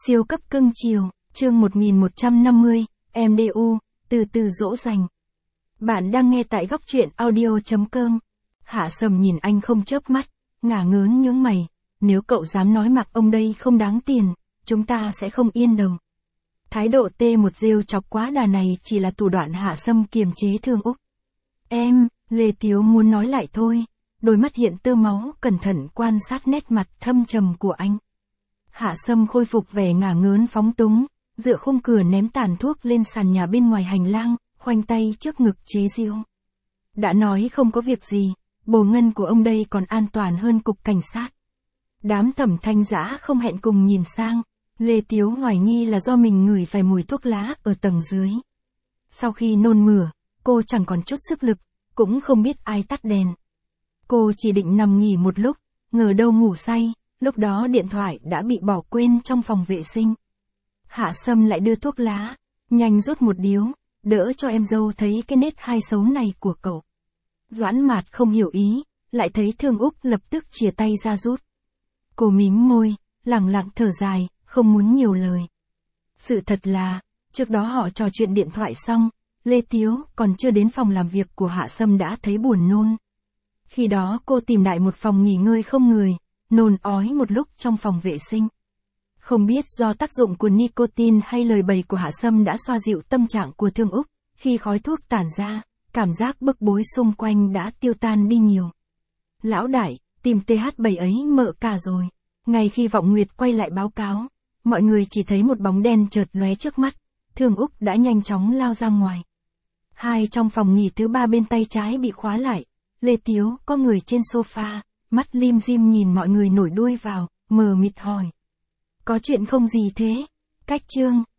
Siêu cấp cưng chiều, chương 1150, MDU, từ từ dỗ dành. Bạn đang nghe tại góc truyện audio.com. Hạ Sầm nhìn anh không chớp mắt, ngả ngớn nhướng mày. Nếu cậu dám nói mặc ông đây không đáng tiền, chúng ta sẽ không yên đồng. Thái độ T1 rêu chọc quá đà này chỉ là thủ đoạn Hạ Sâm kiềm chế Thương Úc. Lê Tiếu muốn nói lại thôi. Đôi mắt hiện tơ máu cẩn thận quan sát nét mặt thâm trầm của anh. Hạ Sâm khôi phục vẻ ngả ngớn phóng túng, dựa khung cửa ném tàn thuốc lên sàn nhà bên ngoài hành lang, khoanh tay trước ngực chế giễu. Đã nói không có việc gì, bồ ngân của ông đây còn an toàn hơn cục cảnh sát. Đám Thẩm Thanh Dã không hẹn cùng nhìn sang, Lê Tiếu hoài nghi là do mình ngửi phải mùi thuốc lá ở tầng dưới. Sau khi nôn mửa, cô chẳng còn chút sức lực, cũng không biết ai tắt đèn. Cô chỉ định nằm nghỉ một lúc, ngờ đâu ngủ say, lúc đó điện thoại đã bị bỏ quên trong phòng vệ sinh. Hạ Sâm lại đưa thuốc lá, nhanh rút một điếu, đỡ cho em dâu thấy cái nết hai xấu này của cậu. Doãn Mạt không hiểu ý, lại thấy Thương Úc lập tức chìa tay ra rút. Cô mím môi, lẳng lặng thở dài, không muốn nhiều lời. Sự thật là, trước đó họ trò chuyện điện thoại xong, Lê Tiếu còn chưa đến phòng làm việc của Hạ Sâm đã thấy buồn nôn. Khi đó cô tìm đại một phòng nghỉ ngơi không người, nôn ói một lúc trong phòng vệ sinh. Không biết do tác dụng của nicotine hay lời bày của Hạ Sâm đã xoa dịu tâm trạng của Thương Úc, khi khói thuốc tản ra, cảm giác bức bối xung quanh đã tiêu tan đi nhiều. Lão đại, tìm TH7 ấy mợ cả rồi. Ngay khi Vọng Nguyệt quay lại báo cáo, mọi người chỉ thấy một bóng đen chợt lóe trước mắt, Thương Úc đã nhanh chóng lao ra ngoài. Trong phòng nghỉ thứ ba bên tay trái bị khóa lại, Lê Tiếu có người trên sofa, mắt lim dim nhìn mọi người nổi đuôi vào, mờ mịt hỏi. Có chuyện không gì thế? Cách chương.